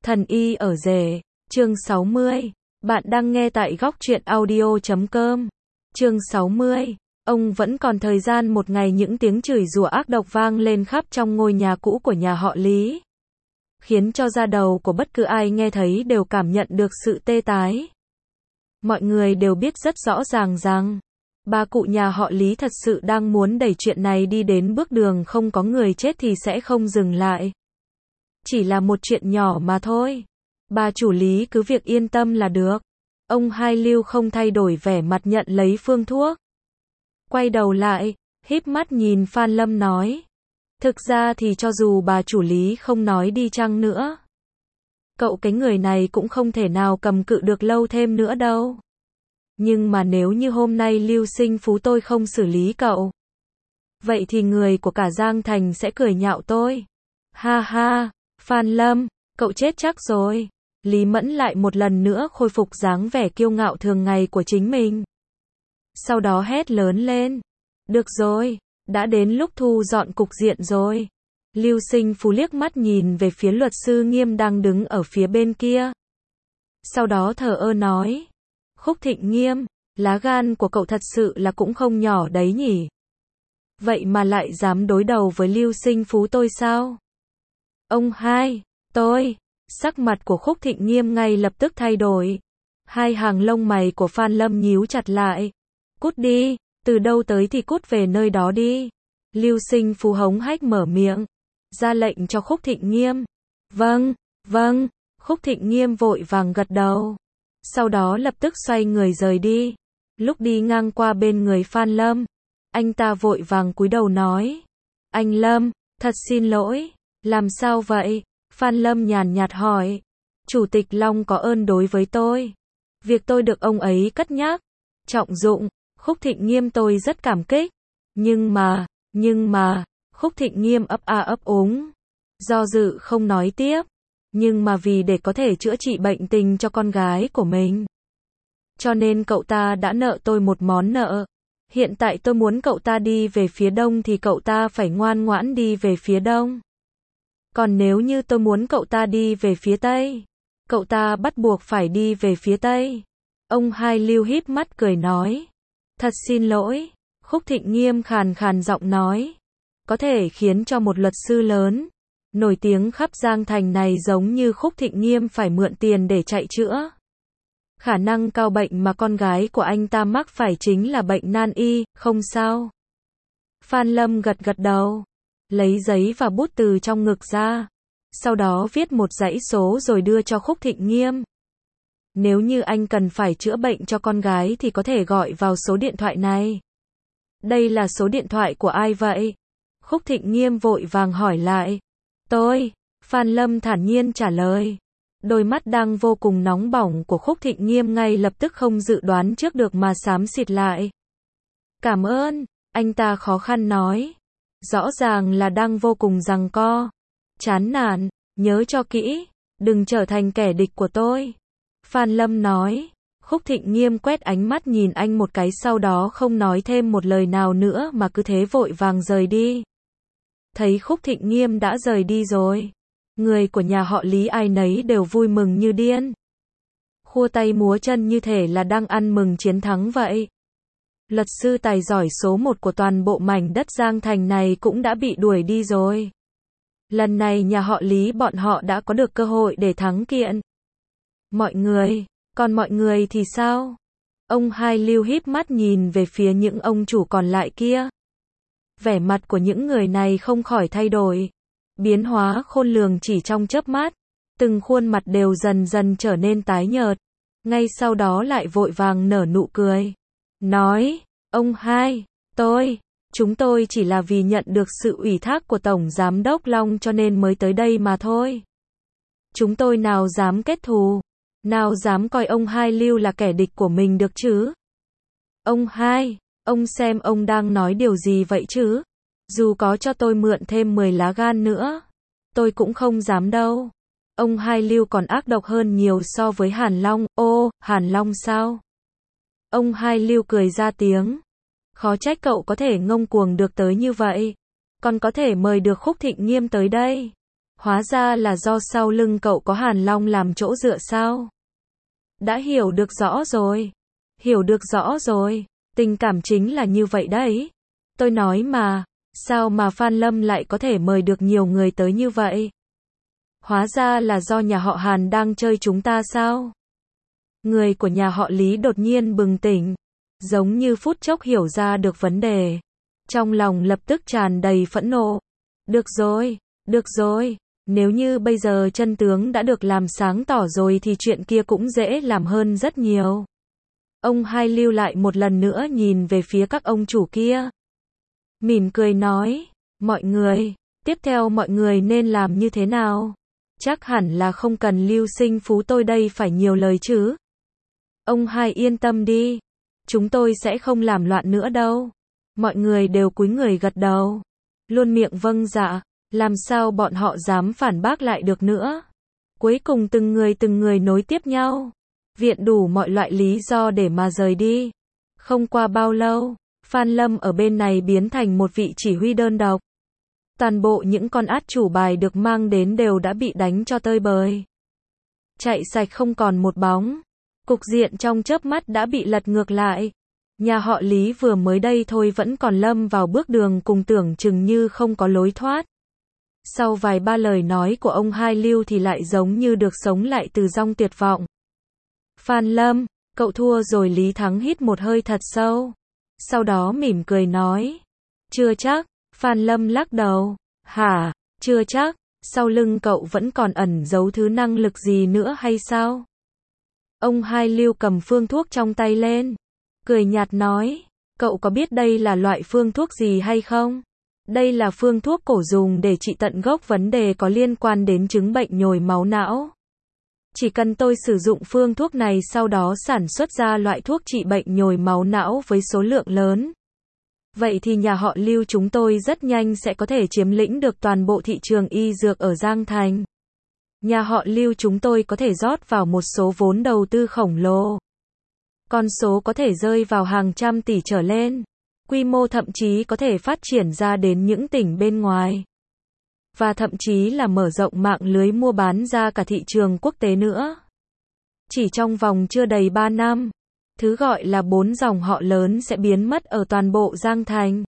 Thần y ở rể, chương 60. Bạn đang nghe tại góc truyện audio.com. Chương 60. Ông vẫn còn thời gian. Một ngày những tiếng chửi rủa ác độc vang lên khắp trong ngôi nhà cũ của nhà họ Lý, khiến cho da đầu của bất cứ ai nghe thấy đều cảm nhận được sự tê tái. Mọi người đều biết rất rõ ràng rằng bà cụ nhà họ Lý thật sự đang muốn đẩy chuyện này đi đến bước đường không có người chết thì sẽ không dừng lại. Chỉ là một chuyện nhỏ mà thôi. Bà chủ Lý cứ việc yên tâm là được. Ông Hai Lưu không thay đổi vẻ mặt nhận lấy phương thuốc. Quay đầu lại, híp mắt nhìn Phan Lâm nói. Thực ra thì cho dù bà chủ Lý không nói đi chăng nữa, cậu cái người này cũng không thể nào cầm cự được lâu thêm nữa đâu. Nhưng mà nếu như hôm nay Lưu Sinh Phú tôi không xử lý cậu, vậy thì người của cả Giang Thành sẽ cười nhạo tôi. Ha ha, Phan Lâm, cậu chết chắc rồi. Lý Mẫn lại một lần nữa khôi phục dáng vẻ kiêu ngạo thường ngày của chính mình. Sau đó hét lớn lên. Được rồi, đã đến lúc thu dọn cục diện rồi. Lưu Sinh Phú liếc mắt nhìn về phía luật sư Nghiêm đang đứng ở phía bên kia. Sau đó thờ ơ nói. Khúc Thịnh Nghiêm, lá gan của cậu thật sự là cũng không nhỏ đấy nhỉ. Vậy mà lại dám đối đầu với Lưu Sinh Phú tôi sao? Ông hai, tôi. Sắc mặt của Khúc Thịnh Nghiêm ngay lập tức thay đổi. Hai hàng lông mày của Phan Lâm nhíu chặt lại. Cút đi, từ đâu tới thì cút về nơi đó đi. Lưu Sinh Phú hống hách mở miệng, ra lệnh cho Khúc Thịnh Nghiêm. Vâng, vâng. Khúc Thịnh Nghiêm vội vàng gật đầu. Sau đó lập tức xoay người rời đi. Lúc đi ngang qua bên người Phan Lâm, anh ta vội vàng cúi đầu nói. Anh Lâm, thật xin lỗi. Làm sao vậy? Phan Lâm nhàn nhạt hỏi. Chủ tịch Long có ơn đối với tôi. Việc tôi được ông ấy cất nhắc, trọng dụng, Khúc Thịnh Nghiêm tôi rất cảm kích. Nhưng mà, Khúc Thịnh Nghiêm ấp a ấp úng. Do dự không nói tiếp. Nhưng mà vì để có thể chữa trị bệnh tình cho con gái của mình, cho nên cậu ta đã nợ tôi một món nợ. Hiện tại tôi muốn cậu ta đi về phía đông thì cậu ta phải ngoan ngoãn đi về phía đông. Còn nếu như tôi muốn cậu ta đi về phía tây, cậu ta bắt buộc phải đi về phía tây. Ông Hai Lưu híp mắt cười nói. Thật xin lỗi. Khúc Thịnh Nghiêm khàn khàn giọng nói. Có thể khiến cho một luật sư lớn, nổi tiếng khắp Giang Thành này giống như Khúc Thịnh Nghiêm phải mượn tiền để chạy chữa. Khả năng cao bệnh mà con gái của anh ta mắc phải chính là bệnh nan y, không sao. Phan Lâm gật gật đầu, lấy giấy và bút từ trong ngực ra. Sau đó viết một dãy số rồi đưa cho Khúc Thịnh Nghiêm. Nếu như anh cần phải chữa bệnh cho con gái thì có thể gọi vào số điện thoại này. Đây là số điện thoại của ai vậy? Khúc Thịnh Nghiêm vội vàng hỏi lại. Tôi. Phan Lâm thản nhiên trả lời. Đôi mắt đang vô cùng nóng bỏng của Khúc Thịnh Nghiêm ngay lập tức không dự đoán trước được mà xám xịt lại. Cảm ơn, anh ta khó khăn nói. Rõ ràng là đang vô cùng giằng co. Chán nản, nhớ cho kỹ, đừng trở thành kẻ địch của tôi. Phan Lâm nói. Khúc Thịnh Nghiêm quét ánh mắt nhìn anh một cái sau đó không nói thêm một lời nào nữa mà cứ thế vội vàng rời đi. Thấy Khúc Thịnh Nghiêm đã rời đi rồi, người của nhà họ Lý ai nấy đều vui mừng như điên. Khua tay múa chân như thể là đang ăn mừng chiến thắng vậy. Luật sư tài giỏi số 1 của toàn bộ mảnh đất Giang Thành này cũng đã bị đuổi đi rồi. Lần này nhà họ Lý bọn họ đã có được cơ hội để thắng kiện. Còn mọi người thì sao? Ông Hai Lưu híp mắt nhìn về phía những ông chủ còn lại kia. Vẻ mặt của những người này không khỏi thay đổi, biến hóa khôn lường chỉ trong chớp mắt, từng khuôn mặt đều dần dần trở nên tái nhợt, ngay sau đó lại vội vàng nở nụ cười, nói, ông Hai, chúng tôi chỉ là vì nhận được sự ủy thác của Tổng Giám đốc Long cho nên mới tới đây mà thôi. Chúng tôi nào dám kết thù, nào dám coi ông Hai Lưu là kẻ địch của mình được chứ? Ông Hai, ông xem ông đang nói điều gì vậy chứ? Dù có cho tôi mượn thêm 10 lá gan nữa, tôi cũng không dám đâu. Ông Hai Lưu còn ác độc hơn nhiều so với Hàn Long. Ô, Hàn Long sao? Ông Hai Lưu cười ra tiếng. Khó trách cậu có thể ngông cuồng được tới như vậy. Còn có thể mời được Khúc Thịnh Nghiêm tới đây. Hóa ra là do sau lưng cậu có Hàn Long làm chỗ dựa sao? Đã hiểu được rõ rồi. Hiểu được rõ rồi. Tình cảm chính là như vậy đấy. Tôi nói mà, sao mà Phan Lâm lại có thể mời được nhiều người tới như vậy? Hóa ra là do nhà họ Hàn đang chơi chúng ta sao? Người của nhà họ Lý đột nhiên bừng tỉnh, giống như phút chốc hiểu ra được vấn đề. Trong lòng lập tức tràn đầy phẫn nộ. Được rồi, nếu như bây giờ chân tướng đã được làm sáng tỏ rồi thì chuyện kia cũng dễ làm hơn rất nhiều. Ông Hai lưu lại một lần nữa nhìn về phía các ông chủ kia. Mỉm cười nói, mọi người, tiếp theo mọi người nên làm như thế nào? Chắc hẳn là không cần Lưu Sinh Phú tôi đây phải nhiều lời chứ. Ông Hai yên tâm đi, chúng tôi sẽ không làm loạn nữa đâu. Mọi người đều cúi người gật đầu, luôn miệng vâng dạ, làm sao bọn họ dám phản bác lại được nữa. Cuối cùng từng người nối tiếp nhau, viện đủ mọi loại lý do để mà rời đi. Không qua bao lâu, Phan Lâm ở bên này biến thành một vị chỉ huy đơn độc. Toàn bộ những con át chủ bài được mang đến đều đã bị đánh cho tơi bời. Chạy sạch không còn một bóng. Cục diện trong chớp mắt đã bị lật ngược lại. Nhà họ Lý vừa mới đây thôi vẫn còn lâm vào bước đường cùng tưởng chừng như không có lối thoát. Sau vài ba lời nói của ông Hai Lưu thì lại giống như được sống lại từ giông tuyệt vọng. Phan Lâm, cậu thua rồi. Lý Thắng hít một hơi thật sâu. Sau đó mỉm cười nói. Chưa chắc. Phan Lâm lắc đầu. Hả, chưa chắc, sau lưng cậu vẫn còn ẩn giấu thứ năng lực gì nữa hay sao? Ông Hai Lưu cầm phương thuốc trong tay lên, cười nhạt nói, cậu có biết đây là loại phương thuốc gì hay không? Đây là phương thuốc cổ dùng để trị tận gốc vấn đề có liên quan đến chứng bệnh nhồi máu não. Chỉ cần tôi sử dụng phương thuốc này sau đó sản xuất ra loại thuốc trị bệnh nhồi máu não với số lượng lớn. Vậy thì nhà họ Lưu chúng tôi rất nhanh sẽ có thể chiếm lĩnh được toàn bộ thị trường y dược ở Giang Thành. Nhà họ Lưu chúng tôi có thể rót vào một số vốn đầu tư khổng lồ. Con số có thể rơi vào hàng trăm tỷ trở lên. Quy mô thậm chí có thể phát triển ra đến những tỉnh bên ngoài. Và thậm chí là mở rộng mạng lưới mua bán ra cả thị trường quốc tế nữa. Chỉ trong vòng chưa đầy 3 năm. Thứ gọi là 4 dòng họ lớn sẽ biến mất ở toàn bộ Giang Thành.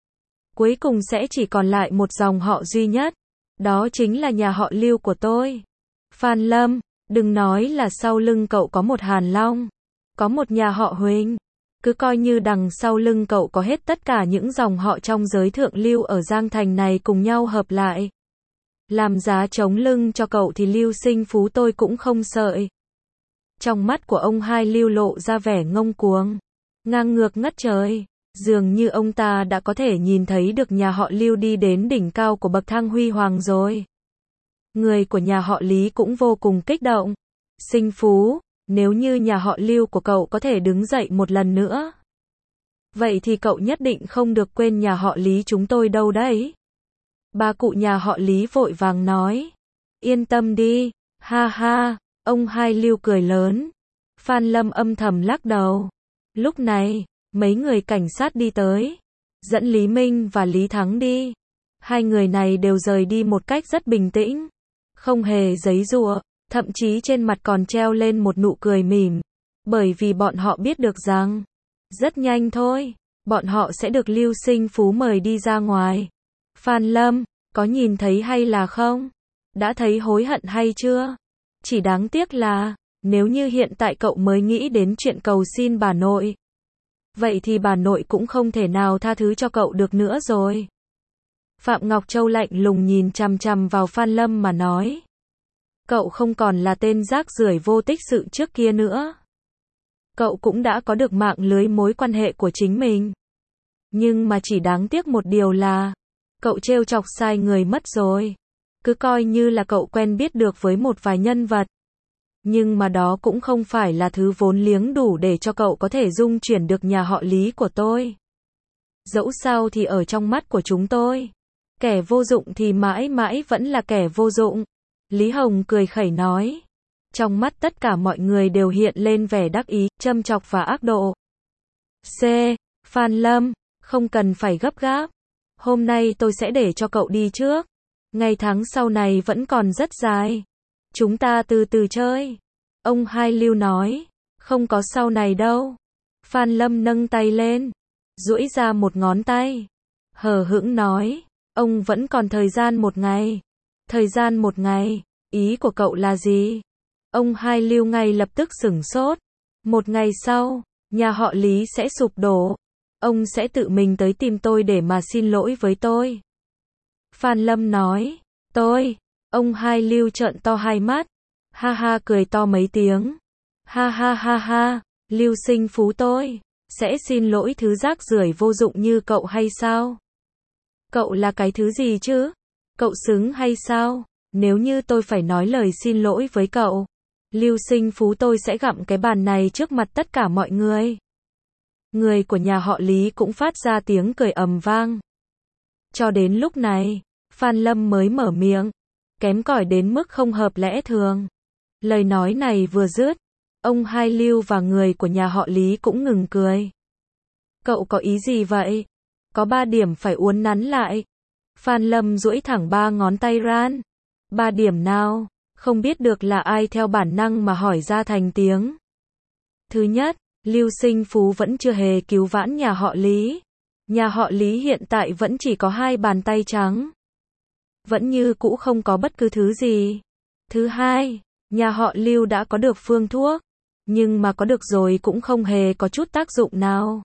Cuối cùng sẽ chỉ còn lại một dòng họ duy nhất. Đó chính là nhà họ Lưu của tôi. Phan Lâm, đừng nói là sau lưng cậu có một Hàn Long. Có một nhà họ Huỳnh. Cứ coi như đằng sau lưng cậu có hết tất cả những dòng họ trong giới thượng lưu ở Giang Thành này cùng nhau hợp lại. Làm giá chống lưng cho cậu thì Lưu Sinh Phú tôi cũng không sợi. Trong mắt của ông Hai Lưu lộ ra vẻ ngông cuồng, ngang ngược ngất trời, dường như ông ta đã có thể nhìn thấy được nhà họ Lưu đi đến đỉnh cao của bậc thang huy hoàng rồi. Người của nhà họ Lý cũng vô cùng kích động. Sinh Phú, nếu như nhà họ Lưu của cậu có thể đứng dậy một lần nữa, vậy thì cậu nhất định không được quên nhà họ Lý chúng tôi đâu đấy. Bà cụ nhà họ Lý vội vàng nói. Yên tâm đi, ha ha. Ông Hai Lưu cười lớn. Phan Lâm âm thầm lắc đầu. Lúc này, mấy người cảnh sát đi tới, dẫn Lý Minh và Lý Thắng đi. Hai người này đều rời đi một cách rất bình tĩnh, không hề giãy giụa, thậm chí trên mặt còn treo lên một nụ cười mỉm, bởi vì bọn họ biết được rằng, rất nhanh thôi, bọn họ sẽ được Lưu Sinh Phú mời đi ra ngoài. Phan Lâm, có nhìn thấy hay là không? Đã thấy hối hận hay chưa? Chỉ đáng tiếc là, nếu như hiện tại cậu mới nghĩ đến chuyện cầu xin bà nội, vậy thì bà nội cũng không thể nào tha thứ cho cậu được nữa rồi. Phạm Ngọc Châu lạnh lùng nhìn chằm chằm vào Phan Lâm mà nói. Cậu không còn là tên rác rưởi vô tích sự trước kia nữa. Cậu cũng đã có được mạng lưới mối quan hệ của chính mình. Nhưng mà chỉ đáng tiếc một điều là, cậu trêu chọc sai người mất rồi. Cứ coi như là cậu quen biết được với một vài nhân vật. Nhưng mà đó cũng không phải là thứ vốn liếng đủ để cho cậu có thể dung chuyển được nhà họ Lý của tôi. Dẫu sao thì ở trong mắt của chúng tôi, kẻ vô dụng thì mãi mãi vẫn là kẻ vô dụng. Lý Hồng cười khẩy nói. Trong mắt tất cả mọi người đều hiện lên vẻ đắc ý, châm chọc và ác độ. C. Phan Lâm, không cần phải gấp gáp. Hôm nay tôi sẽ để cho cậu đi trước. Ngày tháng sau này vẫn còn rất dài. Chúng ta từ từ chơi. Ông Hai Lưu nói. Không có sau này đâu. Phan Lâm nâng tay lên, duỗi ra một ngón tay. Hờ hững nói. Ông vẫn còn thời gian một ngày. Thời gian một ngày, ý của cậu là gì? Ông Hai Lưu ngay lập tức sửng sốt. Một ngày sau, nhà họ Lý sẽ sụp đổ. Ông sẽ tự mình tới tìm tôi để mà xin lỗi với tôi. Phan Lâm nói. Tôi. Ông Hai Lưu trợn to hai mắt. Ha ha cười to mấy tiếng. Ha ha ha ha, Lưu Sinh Phú tôi sẽ xin lỗi thứ rác rưởi vô dụng như cậu hay sao? Cậu là cái thứ gì chứ? Cậu xứng hay sao? Nếu như tôi phải nói lời xin lỗi với cậu, Lưu Sinh Phú tôi sẽ gặm cái bàn này trước mặt tất cả mọi người. Người của nhà họ Lý cũng phát ra tiếng cười ầm vang. Cho đến lúc này, Phan Lâm mới mở miệng, kém cỏi đến mức không hợp lẽ thường. Lời nói này vừa dứt, ông Hai Lưu và người của nhà họ Lý cũng ngừng cười. Cậu có ý gì vậy? Có 3 điểm phải uốn nắn lại. Phan Lâm duỗi thẳng 3 ngón tay ran. 3 điểm nào? Không biết được là ai theo bản năng mà hỏi ra thành tiếng. Thứ nhất, Lưu Sinh Phú vẫn chưa hề cứu vãn nhà họ Lý. Nhà họ Lý hiện tại vẫn chỉ có 2 bàn tay trắng. Vẫn như cũ không có bất cứ thứ gì. Thứ hai, nhà họ Lưu đã có được phương thuốc. Nhưng mà có được rồi cũng không hề có chút tác dụng nào.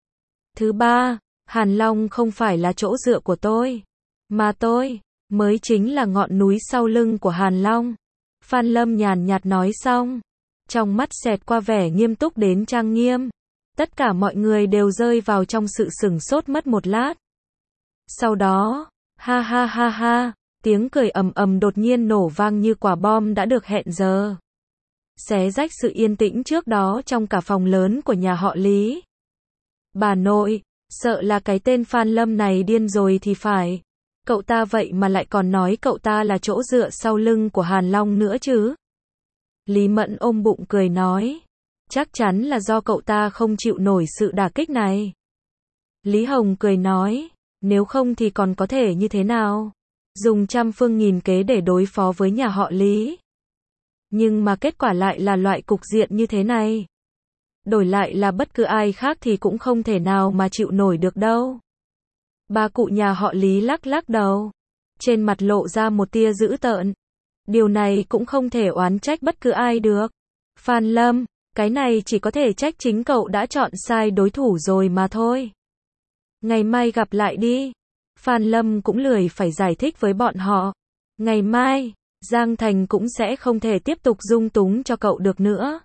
Thứ ba, Hàn Long không phải là chỗ dựa của tôi. Mà tôi mới chính là ngọn núi sau lưng của Hàn Long. Phan Lâm nhàn nhạt nói xong. Trong mắt xẹt qua vẻ nghiêm túc đến trang nghiêm. Tất cả mọi người đều rơi vào trong sự sửng sốt mất một lát. Sau đó, ha ha ha ha, tiếng cười ầm ầm đột nhiên nổ vang như quả bom đã được hẹn giờ. Xé rách sự yên tĩnh trước đó trong cả phòng lớn của nhà họ Lý. Bà nội, sợ là cái tên Phan Lâm này điên rồi thì phải. Cậu ta vậy mà lại còn nói cậu ta là chỗ dựa sau lưng của Hàn Long nữa chứ. Lý Mẫn ôm bụng cười nói. Chắc chắn là do cậu ta không chịu nổi sự đả kích này. Lý Hồng cười nói. Nếu không thì còn có thể như thế nào? Dùng trăm phương nghìn kế để đối phó với nhà họ Lý. Nhưng mà kết quả lại là loại cục diện như thế này. Đổi lại là bất cứ ai khác thì cũng không thể nào mà chịu nổi được đâu. Bà cụ nhà họ Lý lắc lắc đầu. Trên mặt lộ ra một tia dữ tợn. Điều này cũng không thể oán trách bất cứ ai được. Phan Lâm, cái này chỉ có thể trách chính cậu đã chọn sai đối thủ rồi mà thôi. Ngày mai gặp lại đi. Phan Lâm cũng lười phải giải thích với bọn họ. Ngày mai, Giang Thành cũng sẽ không thể tiếp tục dung túng cho cậu được nữa.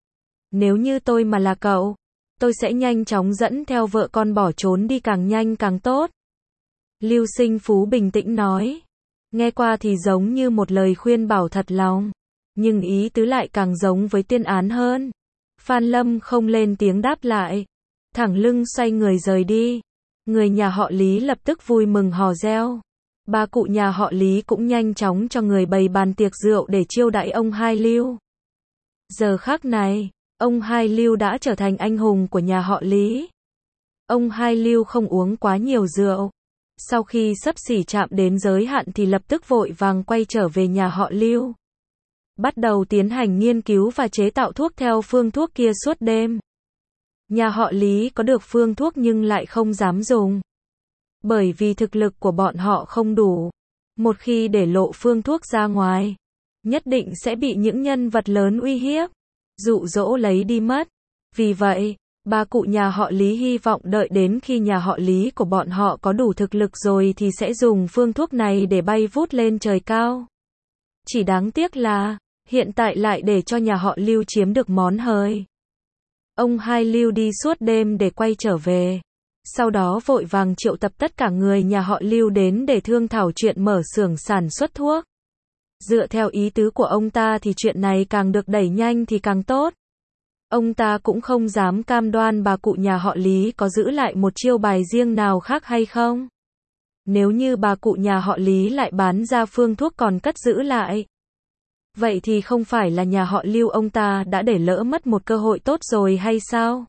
Nếu như tôi mà là cậu, tôi sẽ nhanh chóng dẫn theo vợ con bỏ trốn đi càng nhanh càng tốt. Lưu Sinh Phú bình tĩnh nói. Nghe qua thì giống như một lời khuyên bảo thật lòng, nhưng ý tứ lại càng giống với tuyên án hơn. Phan Lâm không lên tiếng đáp lại, thẳng lưng xoay người rời đi. Người nhà họ Lý lập tức vui mừng hò reo. Bà cụ nhà họ Lý cũng nhanh chóng cho người bày bàn tiệc rượu để chiêu đãi ông Hai Lưu. Giờ khắc này, ông Hai Lưu đã trở thành anh hùng của nhà họ Lý. Ông Hai Lưu không uống quá nhiều rượu. Sau khi xấp xỉ chạm đến giới hạn thì lập tức vội vàng quay trở về nhà họ Lưu. Bắt đầu tiến hành nghiên cứu và chế tạo thuốc theo phương thuốc kia suốt đêm. Nhà họ Lý có được phương thuốc nhưng lại không dám dùng. Bởi vì thực lực của bọn họ không đủ. Một khi để lộ phương thuốc ra ngoài, nhất định sẽ bị những nhân vật lớn uy hiếp, dụ dỗ lấy đi mất. Vì vậy, bà cụ nhà họ Lý hy vọng đợi đến khi nhà họ Lý của bọn họ có đủ thực lực rồi thì sẽ dùng phương thuốc này để bay vút lên trời cao. Chỉ đáng tiếc là, hiện tại lại để cho nhà họ Lưu chiếm được món hời. Ông Hai Lưu đi suốt đêm để quay trở về. Sau đó vội vàng triệu tập tất cả người nhà họ Lưu đến để thương thảo chuyện mở xưởng sản xuất thuốc. Dựa theo ý tứ của ông ta thì chuyện này càng được đẩy nhanh thì càng tốt. Ông ta cũng không dám cam đoan bà cụ nhà họ Lý có giữ lại một chiêu bài riêng nào khác hay không. Nếu như bà cụ nhà họ Lý lại bán ra phương thuốc còn cất giữ lại, vậy thì không phải là nhà họ Lưu ông ta đã để lỡ mất một cơ hội tốt rồi hay sao?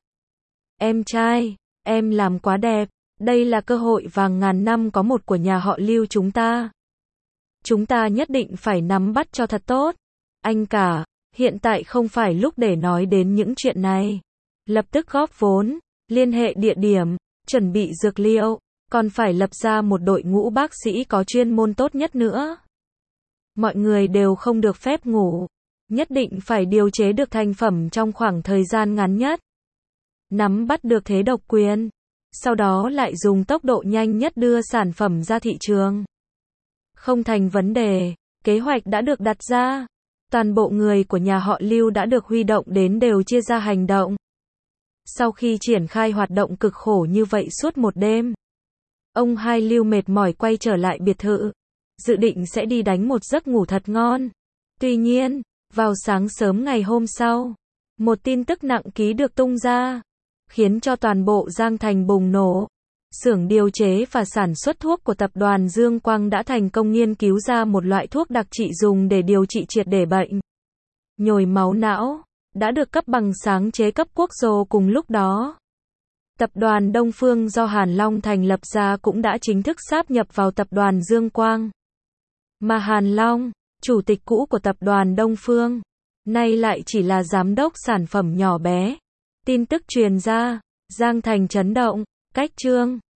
Em trai, em làm quá đẹp, đây là cơ hội vàng ngàn năm có một của nhà họ Lưu chúng ta. Chúng ta nhất định phải nắm bắt cho thật tốt. Anh cả, hiện tại không phải lúc để nói đến những chuyện này. Lập tức góp vốn, liên hệ địa điểm, chuẩn bị dược liệu, còn phải lập ra một đội ngũ bác sĩ có chuyên môn tốt nhất nữa. Mọi người đều không được phép ngủ, nhất định phải điều chế được thành phẩm trong khoảng thời gian ngắn nhất. Nắm bắt được thế độc quyền, sau đó lại dùng tốc độ nhanh nhất đưa sản phẩm ra thị trường. Không thành vấn đề, kế hoạch đã được đặt ra. Toàn bộ người của nhà họ Lưu đã được huy động đến đều chia ra hành động. Sau khi triển khai hoạt động cực khổ như vậy suốt một đêm, ông hai Lưu mệt mỏi quay trở lại biệt thự, dự định sẽ đi đánh một giấc ngủ thật ngon. Tuy nhiên, vào sáng sớm ngày hôm sau, một tin tức nặng ký được tung ra, khiến cho toàn bộ Giang Thành bùng nổ. Xưởng điều chế và sản xuất thuốc của tập đoàn Dương Quang đã thành công nghiên cứu ra một loại thuốc đặc trị dùng để điều trị triệt để bệnh nhồi máu não, đã được cấp bằng sáng chế cấp quốc gia cùng lúc đó. Tập đoàn Đông Phương do Hàn Long thành lập ra cũng đã chính thức sáp nhập vào tập đoàn Dương Quang. Mà Hàn Long, chủ tịch cũ của tập đoàn Đông Phương, nay lại chỉ là giám đốc sản phẩm nhỏ bé. Tin tức truyền ra, Giang Thành chấn động, cách chương